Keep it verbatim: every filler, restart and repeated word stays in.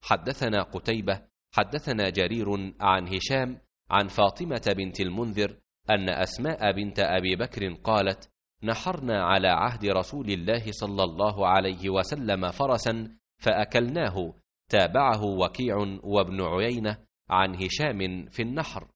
حدثنا قتيبة حدثنا جرير عن هشام عن فاطمة بنت المنذر أن أسماء بنت أبي بكر قالت: نحرنا على عهد رسول الله صلى الله عليه وسلم فرسا فأكلناه. تابعه وكيع وابن عيينة عن هشام في النحر.